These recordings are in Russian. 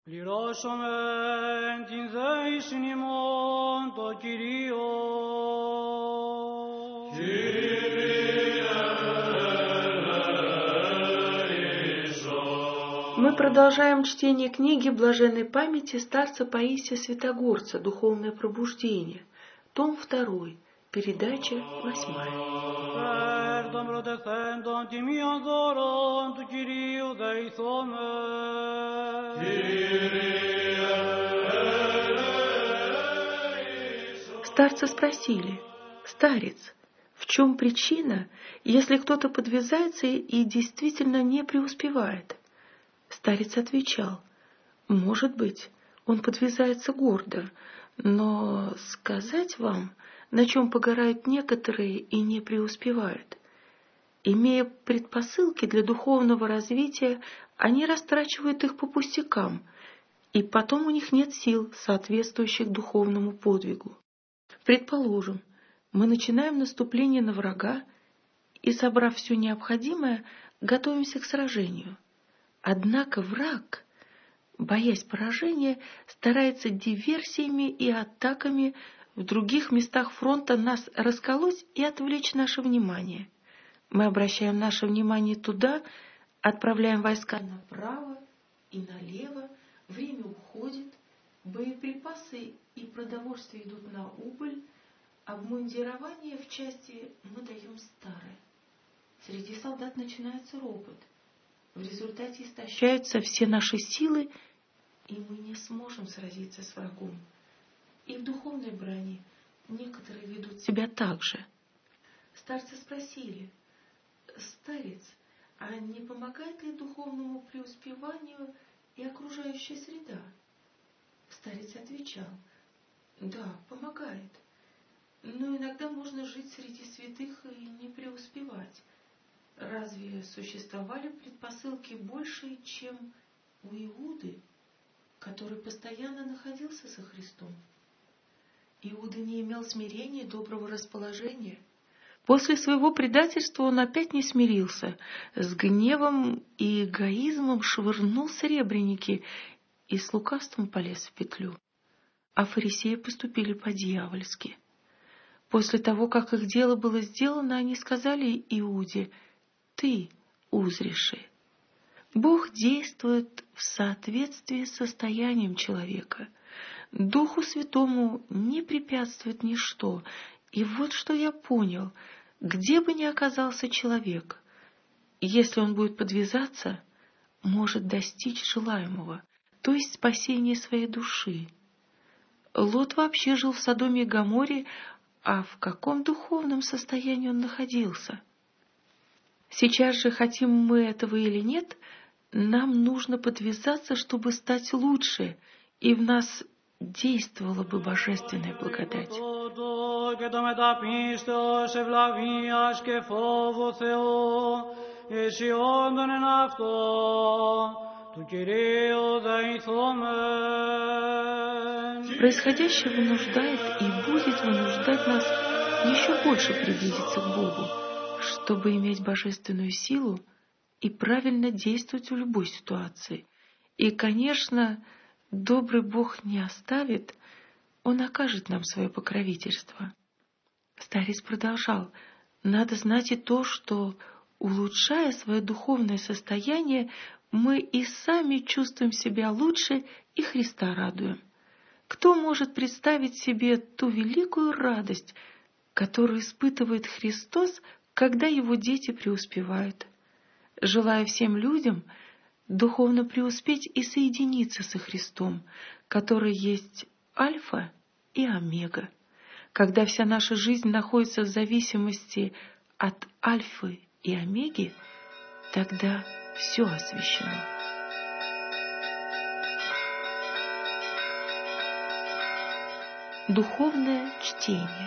Πληρώσομεν την δέησιν ημών το Κυρίο. Мы продолжаем чтение книги блаженной памяти старца Паисия Святогорца «Духовное пробуждение», том 2, передача 8. Των προτεχθέντων τιμίων δώρων του Κυρίου δεηθόμεν. Старца спросили: «Старец, в чем причина, если кто-то подвязается и действительно не преуспевает?» Старец отвечал: «Может быть, он подвязается гордо, но сказать вам, на чем погорают некоторые и не преуспевают. Имея предпосылки для духовного развития, они растрачивают их по пустякам, и потом у них нет сил, соответствующих духовному подвигу. Предположим, мы начинаем наступление на врага и, собрав все необходимое, готовимся к сражению. Однако враг, боясь поражения, старается диверсиями и атаками в других местах фронта нас расколоть и отвлечь наше внимание. Мы обращаем наше внимание туда, отправляем войска направо и налево, время уходит, боеприпасы и продовольствие идут на убыль, обмундирование в части мы даем старое. Среди солдат начинается ропот. В результате истощаются все наши силы, и мы не сможем сразиться с врагом. И в духовной брани некоторые ведут себя так же». Старцы спросили: «Старец, а не помогает ли духовному преуспеванию и окружающая среда?» Старец отвечал: «Да, помогает. Но иногда можно жить среди святых и не преуспевать. Разве существовали предпосылки большие, чем у Иуды, который постоянно находился со Христом? Иуда не имел смирения и доброго расположения. После своего предательства он опять не смирился, с гневом и эгоизмом швырнул серебряники и с лукавством полез в петлю. А фарисеи поступили по-дьявольски. После того, как их дело было сделано, они сказали Иуде: «Ты узришь». Бог действует в соответствии с состоянием человека. Духу Святому не препятствует ничто. И вот что я понял: где бы ни оказался человек, если он будет подвязаться, может достичь желаемого, то есть спасения своей души. Лот вообще жил в Содоме и Гоморе, а в каком духовном состоянии он находился? Сейчас же, хотим мы этого или нет, нам нужно подвязаться, чтобы стать лучше, и в нас действовала бы божественная благодать. Происходящее вынуждает и будет вынуждать нас еще больше приблизиться к Богу, чтобы иметь божественную силу и правильно действовать в любой ситуации. И, конечно, добрый Бог не оставит, Он окажет нам свое покровительство. Старец продолжал: надо знать и то, что, улучшая свое духовное состояние, мы и сами чувствуем себя лучше и Христа радуем. Кто может представить себе ту великую радость, которую испытывает Христос, когда Его дети преуспевают? Желаю всем людям духовно преуспеть и соединиться со Христом, который есть Альфа и Омега. Когда вся наша жизнь находится в зависимости от Альфы и Омеги, тогда все освящено. Духовное чтение.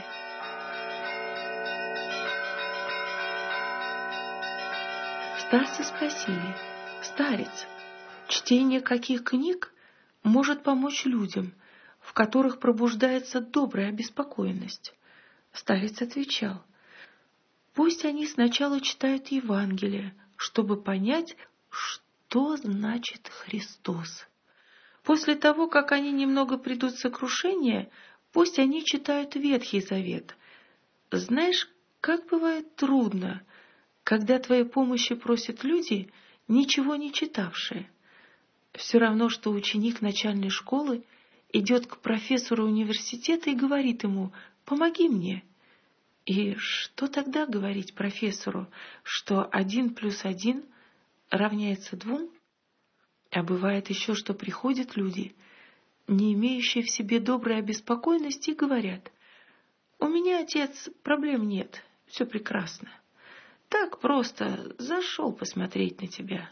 Старцы спросили: «Старец, чтение каких книг может помочь людям, в которых пробуждается добрая обеспокоенность?» Старец отвечал: «Пусть они сначала читают Евангелие, чтобы понять, что значит Христос. После того, как они немного придут в сокрушение, пусть они читают Ветхий Завет. Знаешь, как бывает трудно, когда твоей помощи просят люди, ничего не читавшие. Все равно, что ученик начальной школы идет к профессору университета и говорит ему: «Помоги мне». И что тогда говорить профессору, что 1 + 1 равняется 2? А бывает еще, что приходят люди, не имеющие в себе доброй обеспокоенности, и говорят: «У меня, отец, проблем нет, все прекрасно. Так просто зашел посмотреть на тебя».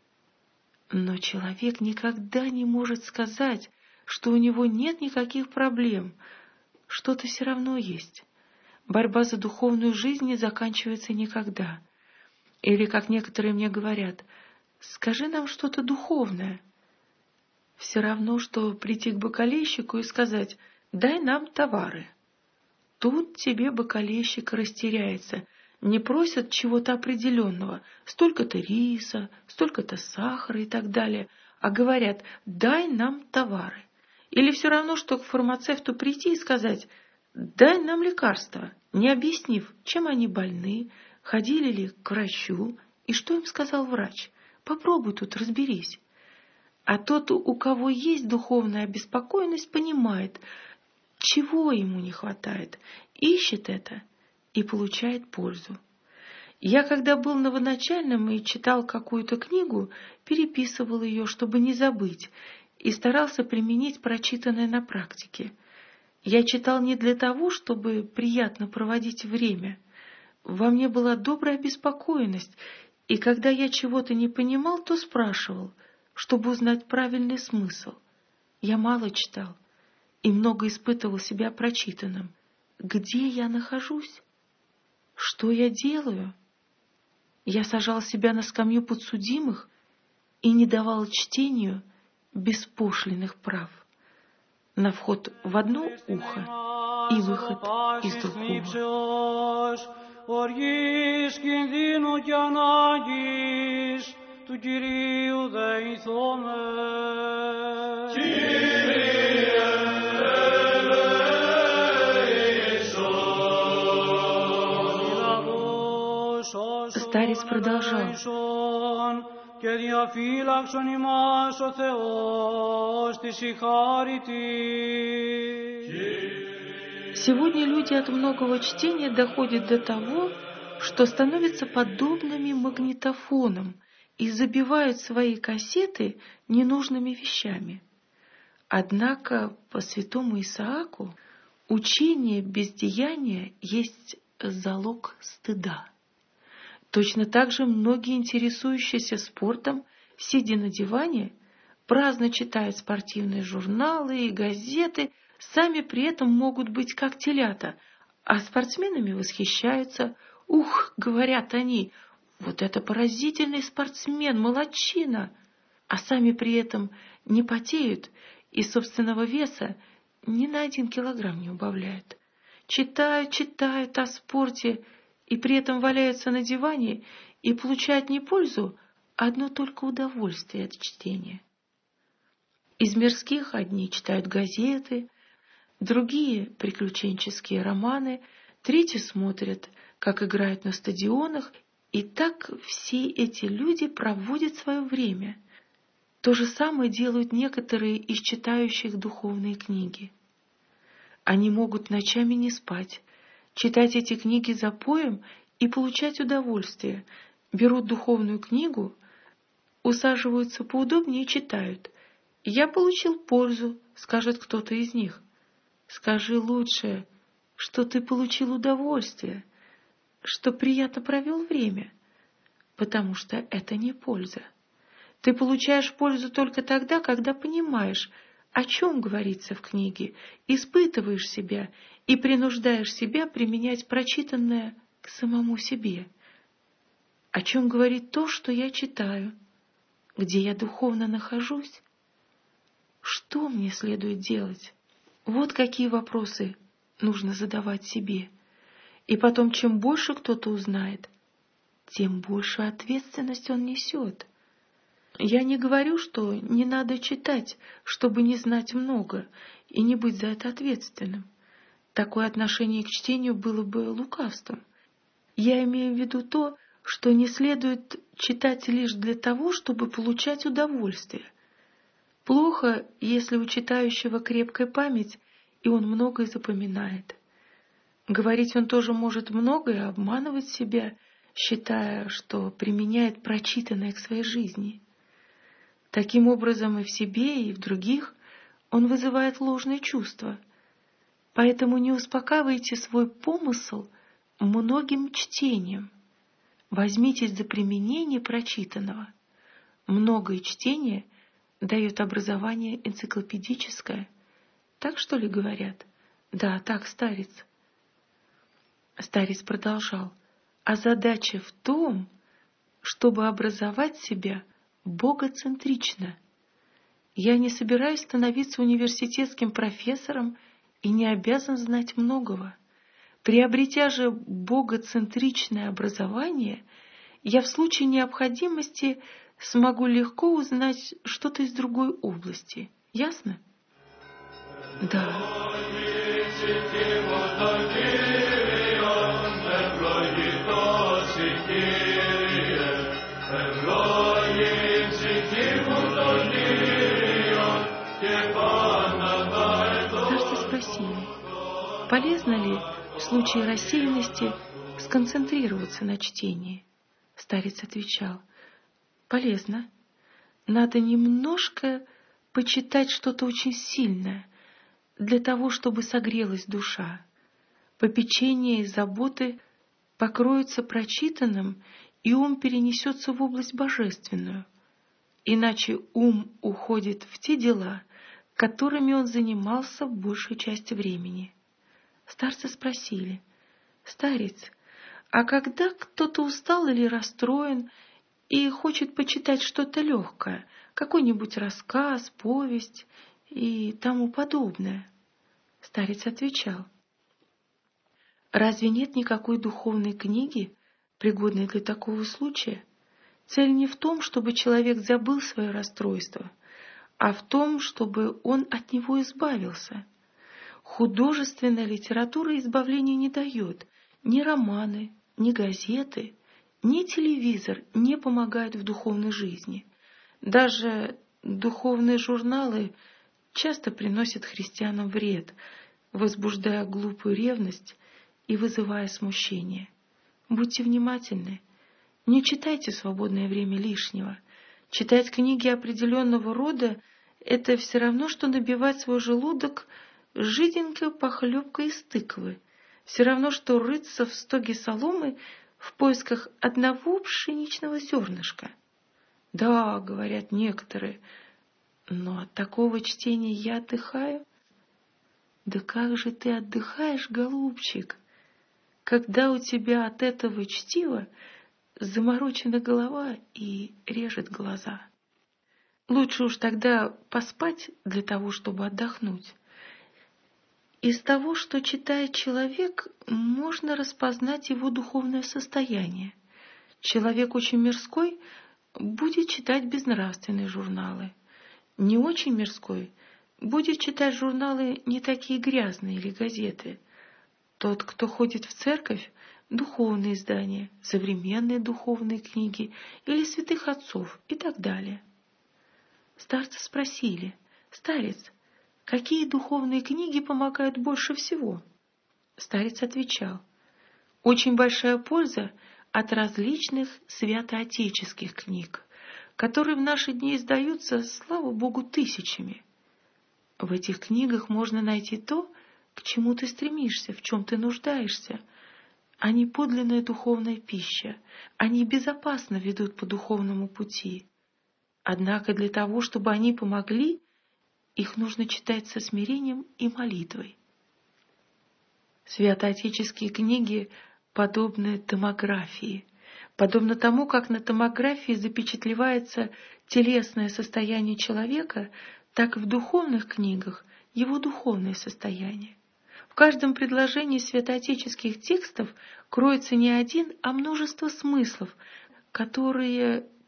Но человек никогда не может сказать, что у него нет никаких проблем. Что-то все равно есть. Борьба за духовную жизнь не заканчивается никогда. Или, как некоторые мне говорят: «Скажи нам что-то духовное». Все равно, что прийти к бакалейщику и сказать: «Дай нам товары». Тут тебе бакалейщик растеряется. Не просят чего-то определенного, столько-то риса, столько-то сахара и так далее, а говорят: «Дай нам товары». Или все равно, что к фармацевту прийти и сказать: «Дай нам лекарства», не объяснив, чем они больны, ходили ли к врачу и что им сказал врач. Попробуй тут разберись. А тот, у кого есть духовная обеспокоенность, понимает, чего ему не хватает, ищет это и получает пользу. Я, когда был новоначальным и читал какую-то книгу, переписывал ее, чтобы не забыть, и старался применить прочитанное на практике. Я читал не для того, чтобы приятно проводить время. Во мне была добрая обеспокоенность, и когда я чего-то не понимал, то спрашивал, чтобы узнать правильный смысл. Я мало читал и много испытывал себя прочитанным. Где я нахожусь? Что я делаю? Я сажал себя на скамью подсудимых и не давал чтению беспошлинных прав. На вход в одно ухо и выход из другого. Του Κυρίου δεηθώμε. Старец продолжал: «Και διαφύλαξον ημάς ο Θεός της η χάρη της». Сегодня люди от многого чтения доходят до того, что становятся подобными магнитофонам и забивают свои кассеты ненужными вещами. Однако по святому Исааку учение бездеяния есть залог стыда. Точно так же многие, интересующиеся спортом, сидя на диване, праздно читают спортивные журналы и газеты, сами при этом могут быть как телята, а спортсменами восхищаются. «Ух, — говорят они, — вот это поразительный спортсмен, молодчина!» А сами при этом не потеют и собственного веса ни на 1 килограмм не убавляют. Читают о спорте и при этом валяются на диване и получают не пользу, а одно только удовольствие от чтения. Из мирских одни читают газеты, другие — приключенческие романы, третьи смотрят, как играют на стадионах, и так все эти люди проводят свое время. То же самое делают некоторые из читающих духовные книги. Они могут ночами не спать, читать эти книги запоем и получать удовольствие. Берут духовную книгу, усаживаются поудобнее и читают. «Я получил пользу», — скажет кто-то из них. Скажи лучше, что ты получил удовольствие, что приятно провел время, потому что это не польза. Ты получаешь пользу только тогда, когда понимаешь, о чем говорится в книге, испытываешь себя и принуждаешь себя применять прочитанное к самому себе. О чем говорит то, что я читаю, где я духовно нахожусь, что мне следует делать? Вот какие вопросы нужно задавать себе. И потом, чем больше кто-то узнает, тем большую ответственность он несет. Я не говорю, что не надо читать, чтобы не знать много и не быть за это ответственным. Такое отношение к чтению было бы лукавством. Я имею в виду то, что не следует читать лишь для того, чтобы получать удовольствие. Плохо, если у читающего крепкая память, и он многое запоминает. Говорить он тоже может многое, обманывать себя, считая, что применяет прочитанное к своей жизни. Таким образом и в себе, и в других он вызывает ложные чувства. Поэтому не успокаивайте свой помысл многим чтением. Возьмитесь за применение прочитанного. Многое чтение дает образование энциклопедическое. Так что ли говорят? Да, так, старец. Старец продолжал. А задача в том, чтобы образовать себя богоцентрично. Я не собираюсь становиться университетским профессором и не обязан знать многого. Приобретя же богоцентричное образование, я в случае необходимости смогу легко узнать что-то из другой области. Ясно? Да. Старцы спросили, полезно ли в случае рассеянности сконцентрироваться на чтении? Старец отвечал, полезно. Надо немножко почитать что-то очень сильное, для того, чтобы согрелась душа. Попечение и заботы покроются прочитанным, и ум перенесется в область божественную. Иначе ум уходит в те дела, которыми он занимался большей часть времени. Старцы спросили, старец, а когда кто-то устал или расстроен и хочет почитать что-то легкое, какой-нибудь рассказ, повесть и тому подобное? Старец отвечал, разве нет никакой духовной книги, пригодной для такого случая? Цель не в том, чтобы человек забыл свое расстройство, а в том, чтобы он от него избавился. Художественная литература избавления не дает. Ни романы, ни газеты, ни телевизор не помогают в духовной жизни. Даже духовные журналы часто приносят христианам вред, возбуждая глупую ревность и вызывая смущение. Будьте внимательны. Не читайте в свободное время лишнего. Читать книги определенного рода – это все равно, что набивать свой желудок жиденькой похлебкой из тыквы. Все равно, что рыться в стоге соломы в поисках одного пшеничного зернышка. Да, говорят некоторые, но от такого чтения я отдыхаю. Да как же ты отдыхаешь, голубчик, когда у тебя от этого чтива заморочена голова и режет глаза? Лучше уж тогда поспать для того, чтобы отдохнуть. Из того, что читает человек, можно распознать его духовное состояние. Человек очень мирской будет читать безнравственные журналы. Не очень мирской будет читать журналы не такие грязные или газеты. Тот, кто ходит в церковь, духовные издания, современные духовные книги или святых отцов и так далее. Старцы спросили, старец, какие духовные книги помогают больше всего? Старец отвечал, очень большая польза от различных святоотеческих книг, которые в наши дни издаются, слава Богу, тысячами. В этих книгах можно найти то, к чему ты стремишься, в чем ты нуждаешься. Они подлинная духовная пища, они безопасно ведут по духовному пути. Однако для того, чтобы они помогли, их нужно читать со смирением и молитвой. Святоотеческие книги подобны томографии, подобно тому, как на томографии запечатлевается телесное состояние человека, так и в духовных книгах его духовное состояние. В каждом предложении святоотеческих текстов кроется не один, а множество смыслов, которые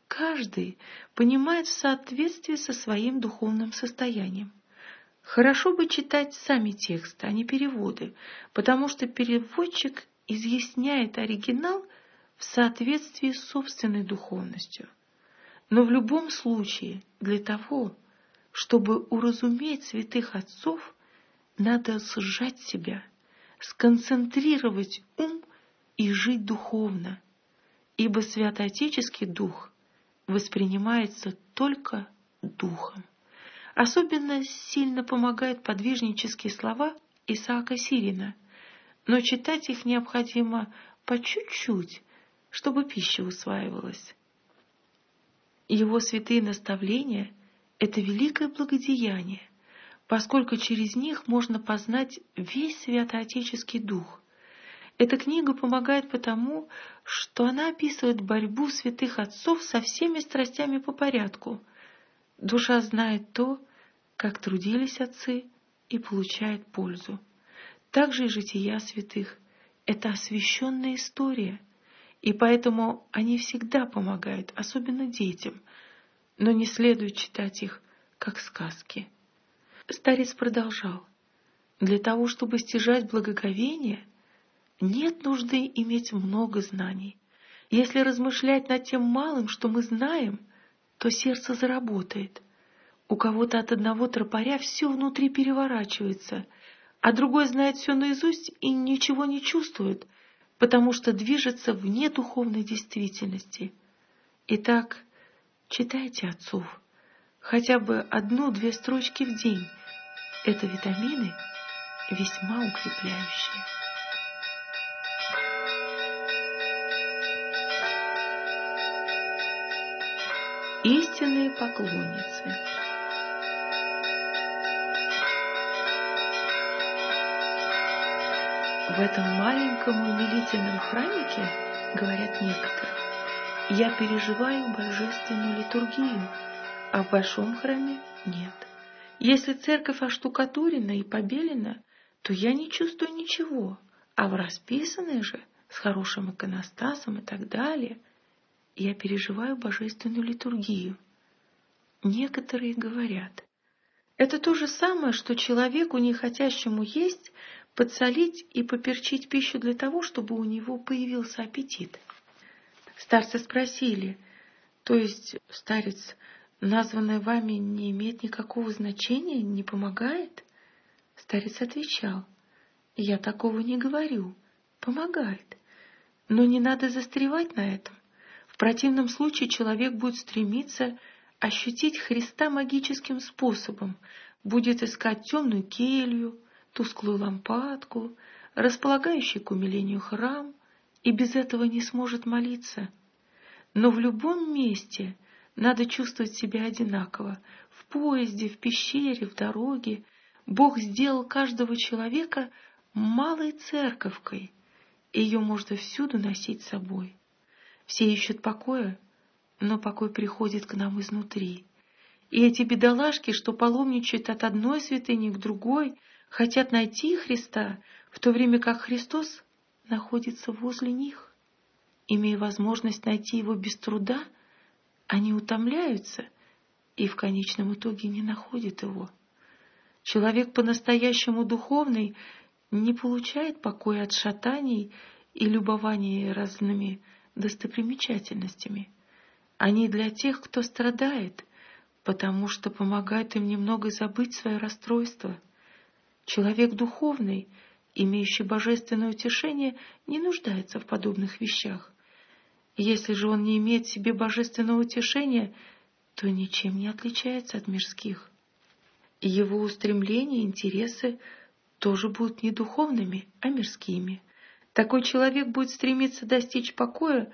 каждый понимает в соответствии со своим духовным состоянием. Хорошо бы читать сами тексты, а не переводы, потому что переводчик изъясняет оригинал в соответствии с собственной духовностью. Но в любом случае, для того, чтобы уразуметь святых отцов, надо сжать себя, сконцентрировать ум и жить духовно, ибо святоотеческий дух воспринимается только духом. Особенно сильно помогают подвижнические слова Исаака Сирина, но читать их необходимо по чуть-чуть, чтобы пища усваивалась. Его святые наставления – это великое благодеяние, поскольку через них можно познать весь святоотеческий дух. Эта книга помогает потому, что она описывает борьбу святых отцов со всеми страстями по порядку. Душа знает то, как трудились отцы, и получает пользу. Также и жития святых – это освященная история, и поэтому они всегда помогают, особенно детям, но не следует читать их, как сказки. Старец продолжал. Для того, чтобы стяжать благоговение, нет нужды иметь много знаний. Если размышлять над тем малым, что мы знаем, то сердце заработает. У кого-то от одного тропаря все внутри переворачивается, а другой знает все наизусть и ничего не чувствует, потому что движется вне духовной действительности. Итак, читайте отцов, хотя бы 1-2 строчки в день. Это витамины весьма укрепляющие. Истинные поклонницы. В этом маленьком умилительном храмике, говорят некоторые, я переживаю божественную литургию, а в большом храме нет. Если церковь оштукатурена и побелена, то я не чувствую ничего, а в расписанной же, с хорошим иконостасом и так далее, я переживаю божественную литургию. Некоторые говорят, это то же самое, что человеку, не хотящему есть, подсолить и поперчить пищу для того, чтобы у него появился аппетит. Старцы спросили, то есть, старец, названное вами не имеет никакого значения, не помогает? Старец отвечал, я такого не говорю, помогает, но не надо застревать на этом. В противном случае человек будет стремиться ощутить Христа магическим способом, будет искать темную келью, тусклую лампадку, располагающий к умилению храм, и без этого не сможет молиться. Но в любом месте надо чувствовать себя одинаково. В поезде, в пещере, в дороге. Бог сделал каждого человека малой церковкой, и ее можно всюду носить с собой. Все ищут покоя, но покой приходит к нам изнутри. И эти бедолашки, что паломничают от одной святыни к другой, хотят найти Христа, в то время как Христос находится возле них. Имея возможность найти Его без труда, они утомляются и в конечном итоге не находят Его. Человек по-настоящему духовный не получает покоя от шатаний и любования разными достопримечательностями. Они для тех, кто страдает, потому что помогают им немного забыть свое расстройство. Человек духовный, имеющий божественное утешение, не нуждается в подобных вещах. Если же он не имеет в себе божественного утешения, то ничем не отличается от мирских. Его устремления и интересы тоже будут не духовными, а мирскими. Такой человек будет стремиться достичь покоя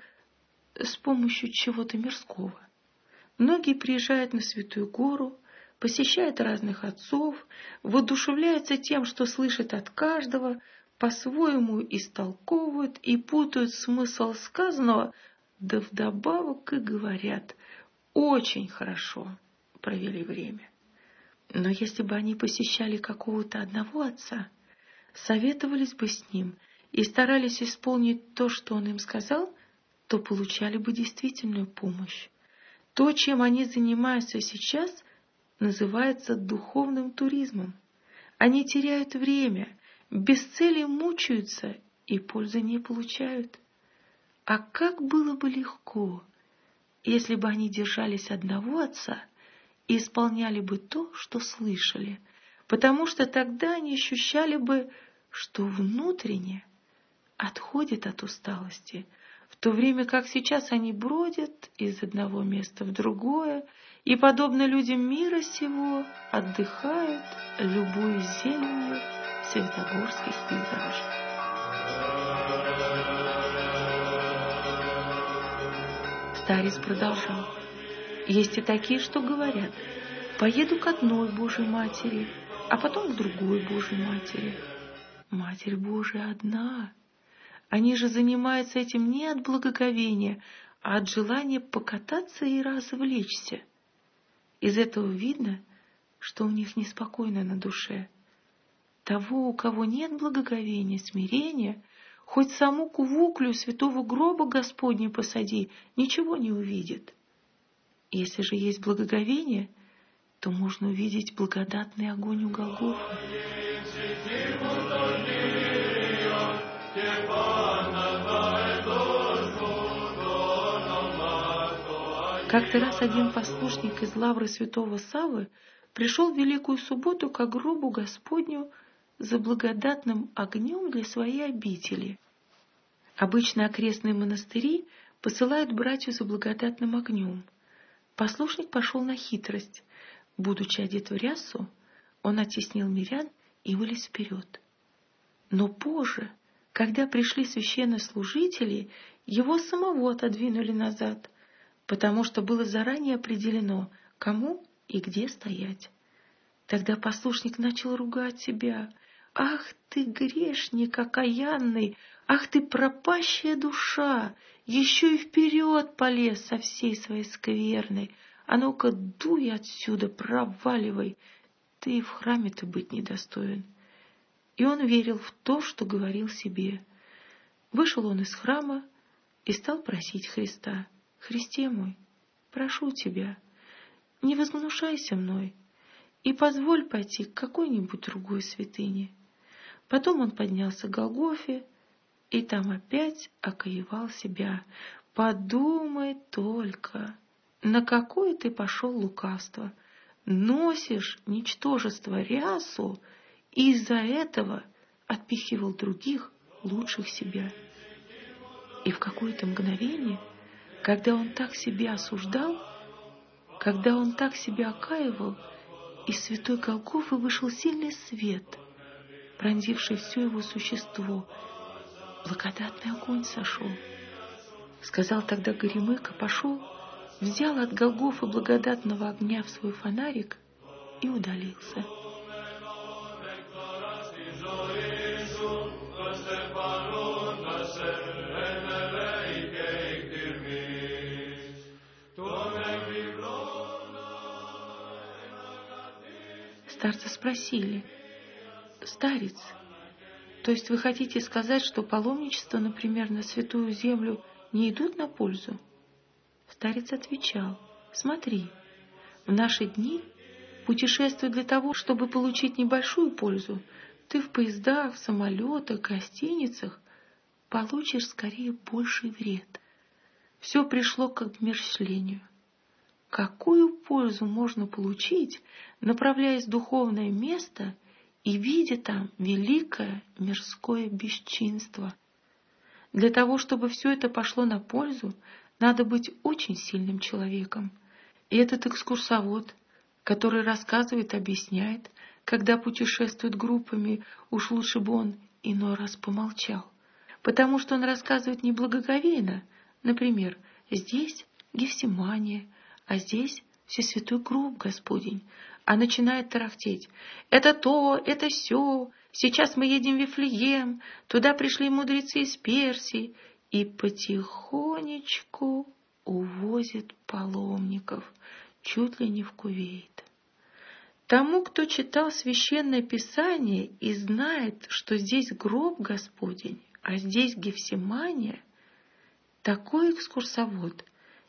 с помощью чего-то мирского. Многие приезжают на Святую Гору, посещают разных отцов, воодушевляются тем, что слышат от каждого, по-своему истолковывают и путают смысл сказанного, да вдобавок и говорят: очень хорошо провели время. Но если бы они посещали какого-то одного отца, советовались бы с ним и старались исполнить то, что он им сказал, то получали бы действительную помощь. То, чем они занимаются сейчас, называется духовным туризмом. Они теряют время, без цели мучаются и пользы не получают. А как было бы легко, если бы они держались одного Отца и исполняли бы то, что слышали, потому что тогда они ощущали бы, что внутренне отходят от усталости, в то время как сейчас они бродят из одного места в другое и, подобно людям мира сего, отдыхают, любуясь зеленью святогорских пейзажей. Старец продолжал. Есть и такие, что говорят: поеду к одной Божьей Матери, а потом к другой Божьей Матери. Матерь Божия одна. Они же занимаются этим не от благоговения, а от желания покататься и развлечься. Из этого видно, что у них неспокойно на душе. Того, у кого нет благоговения, смирения, хоть саму кувуклю святого гроба Господня посади, ничего не увидит. Если же есть благоговение, то можно увидеть благодатный огонь у Голгофы. Как-то раз один послушник из лавры святого Саввы пришел в Великую Субботу ко гробу Господню за благодатным огнем для своей обители. Обычно окрестные монастыри посылают братью за благодатным огнем. Послушник пошел на хитрость. Будучи одет в рясу, он оттеснил мирян и вылез вперед. Но позже, когда пришли священнослужители, его самого отодвинули назад, потому что было заранее определено, кому и где стоять. Тогда послушник начал ругать себя. «Ах ты, грешник окаянный! Ах ты, пропащая душа! Еще и вперед полез со всей своей скверной! А ну-ка, дуй отсюда, проваливай! Ты и в храме-то быть недостоин!» И он верил в то, что говорил себе. Вышел он из храма и стал просить Христа: «Христе мой, прошу тебя, не возгнушайся мной и позволь пойти к какой-нибудь другой святыне». Потом он поднялся к Голгофе и там опять окоевал себя. Подумай только, на какое ты пошел лукавство. Носишь ничтожество рясу и из-за этого отпихивал других, лучших себя. И в какое-то мгновение, когда он так себя осуждал, когда он так себя окаивал, из святой Голгофы вышел сильный свет, пронзивший все его существо. Благодатный огонь сошел. Сказал тогда Горемыка, пошел, взял от Голгофы благодатного огня в свой фонарик и удалился. Старца спросили: «Старец, то есть вы хотите сказать, что паломничество, например, на Святую Землю не идут на пользу?» Старец отвечал: «Смотри, в наши дни путешествуя для того, чтобы получить небольшую пользу, ты в поездах, в самолетах, гостиницах получишь скорее больший вред. Все пришло к обмерщвлению. Какую пользу можно получить, направляясь в духовное место и видя там великое мирское бесчинство? Для того, чтобы все это пошло на пользу, надо быть очень сильным человеком. И этот экскурсовод, который рассказывает, объясняет, когда путешествует группами, уж лучше бы он иной раз помолчал, потому что он рассказывает неблагоговейно. Например, здесь Гефсимания, а здесь Всесвятой гроб Господень, а начинает тарахтеть: это то, это сё, сейчас мы едем в Вифлеем, туда пришли мудрецы из Персии, и потихонечку увозит паломников чуть ли не в Кувейт. Тому, кто читал Священное Писание и знает, что здесь гроб Господень, а здесь Гефсимания, такой экскурсовод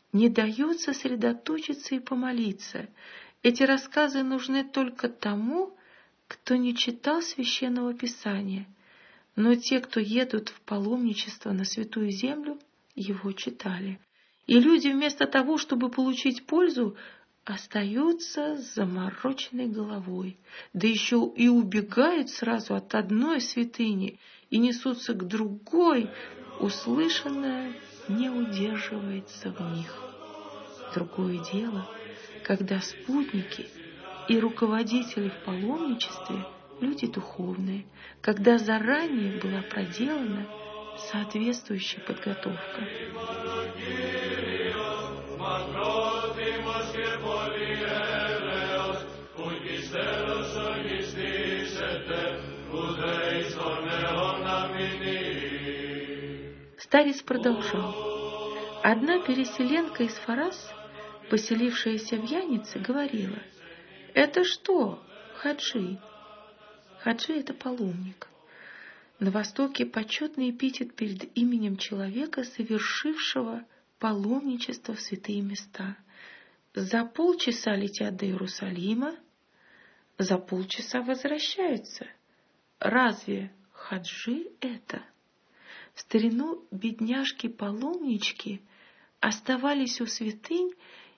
не дает сосредоточиться и помолиться. Эти рассказы нужны только тому, кто не читал Священного Писания, но те, кто едут в паломничество на Святую Землю, его читали. И люди вместо того, чтобы получить пользу, остаются с замороченной головой, да еще и убегают сразу от одной святыни и несутся к другой, услышанное не удерживается в них. Другое дело, когда спутники и руководители в паломничестве люди духовные, когда заранее была проделана соответствующая подготовка. Старец продолжал. Одна переселенка из Фарас, поселившаяся в Янице, говорила: «Это что, хаджи?» Хаджи — это паломник. На Востоке почетный эпитет перед именем человека, совершившего паломничество в святые места. За полчаса летят до Иерусалима, за полчаса возвращаются. Разве хаджи это? В старину бедняжки-паломнички оставались у святынь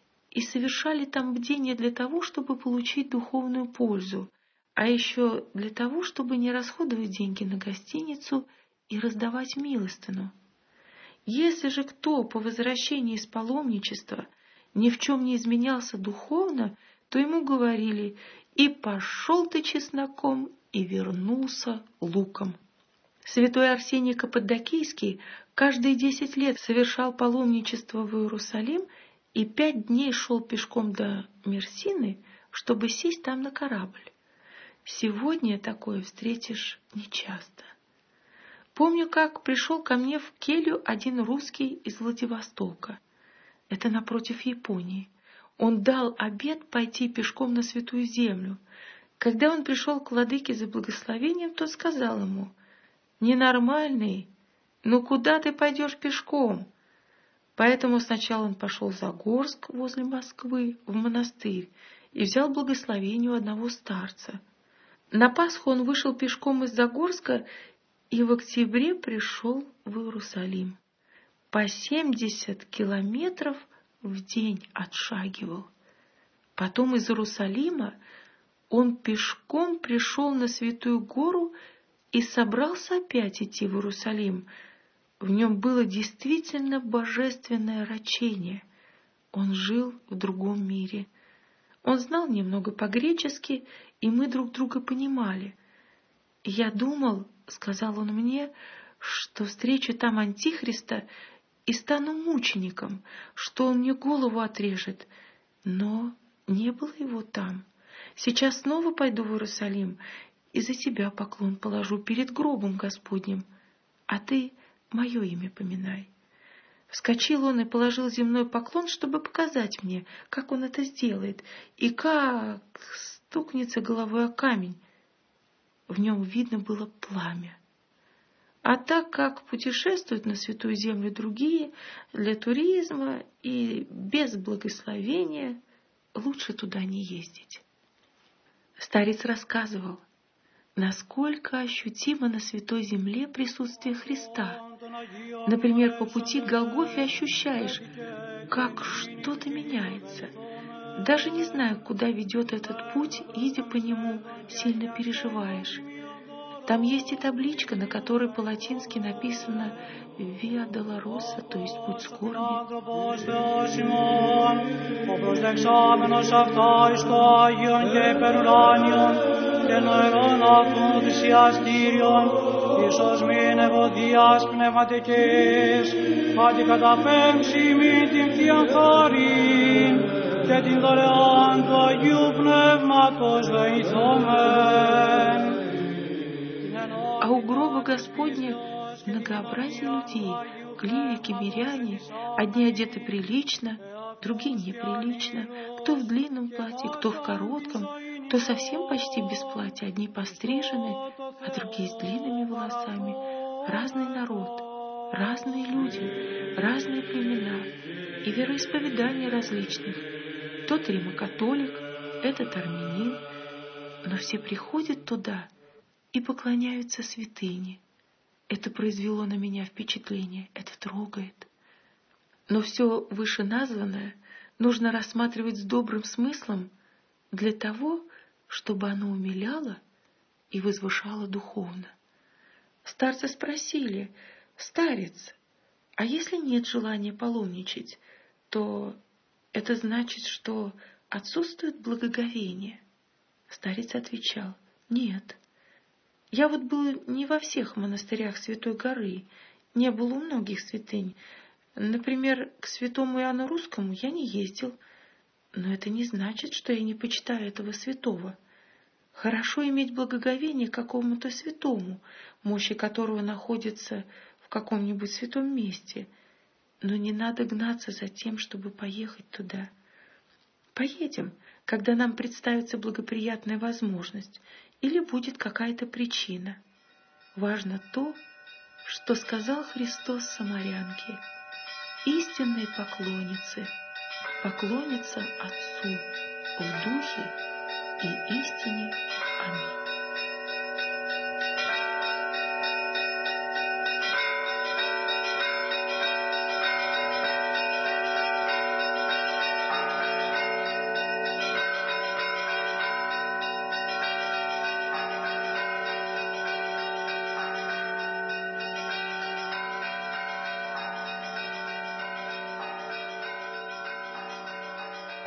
и совершали там бдение для того, чтобы получить духовную пользу, а еще для того, чтобы не расходовать деньги на гостиницу и раздавать милостыню. Если же кто по возвращении из паломничества ни в чем не изменялся духовно, то ему говорили: «И пошел ты чесноком, и вернулся луком». Святой Арсений Каппадокийский каждые 10 лет совершал паломничество в Иерусалим и 5 дней шел пешком до Мерсины, чтобы сесть там на корабль. Сегодня такое встретишь нечасто. Помню, как пришел ко мне в келью один русский из Владивостока. Это напротив Японии. Он дал обет пойти пешком на Святую Землю. Когда он пришел к владыке за благословением, тот сказал ему: «Ненормальный, ну куда ты пойдешь пешком?» Поэтому сначала он пошел в Загорск возле Москвы в монастырь и взял благословение у одного старца. На Пасху он вышел пешком из Загорска и в октябре пришел в Иерусалим. По 70 километров в день отшагивал. Потом из Иерусалима он пешком пришел на Святую Гору и собрался опять идти в Иерусалим. В нем было действительно божественное рачение. Он жил в другом мире. Он знал немного по-гречески, и мы друг друга понимали. «Я думал, — сказал он мне, — что встречу там Антихриста и стану мучеником, что он мне голову отрежет. Но не было его там. Сейчас снова пойду в Иерусалим и за тебя поклон положу перед гробом Господним, а ты мое имя поминай». Вскочил он и положил земной поклон, чтобы показать мне, как он это сделает, и как стукнется головой о камень. В нем видно было пламя. А так как путешествуют на Святую Землю другие для туризма и без благословения, лучше туда не ездить. Старец рассказывал, насколько ощутимо на Святой Земле присутствие Христа. Например, по пути к Голгофе ощущаешь, как что-то меняется. Даже не зная, куда ведет этот путь, идя по нему, сильно переживаешь. Там есть и табличка, на которой по-латински написано «Via Dolorosa», то есть «Путь скорби». Ιησούς μην ευωδίας πνευματικής, αντικαταπέμψει μην την Θείαν χάριν και την δωρεάν του Αγίου Πνεύματος βοηθόμεν. А у гроба Господня многообразие людей, клирики, миряне, одни одеты прилично, другие неприлично, кто в длинном платье, кто в коротком, кто совсем почти без платья, одни пострижены, а другие с длинными волосами. Разный народ. разные люди, разные племена и вероисповедания различных. Тот римокатолик, этот армянин, но все приходят туда и поклоняются святыне. Это произвело на меня впечатление, это трогает. Но все вышеназванное нужно рассматривать с добрым смыслом для того, чтобы оно умиляло и возвышало духовно. Старцы спросили: «Старец, а если нет желания паломничать, то это значит, что отсутствует благоговение?» Старец отвечал: «Нет. Я вот был не во всех монастырях Святой Горы, не был у многих святынь. Например, к святому Иоанну Русскому я не ездил, но это не значит, что я не почитаю этого святого. Хорошо иметь благоговение к какому-то святому, мощи которого находится в каком-нибудь святом месте, но не надо гнаться за тем, чтобы поехать туда. Поедем, когда нам представится благоприятная возможность или будет какая-то причина. Важно то, что сказал Христос самарянке: истинные поклонницы поклонятся Отцу в Духе и истине. Аминь.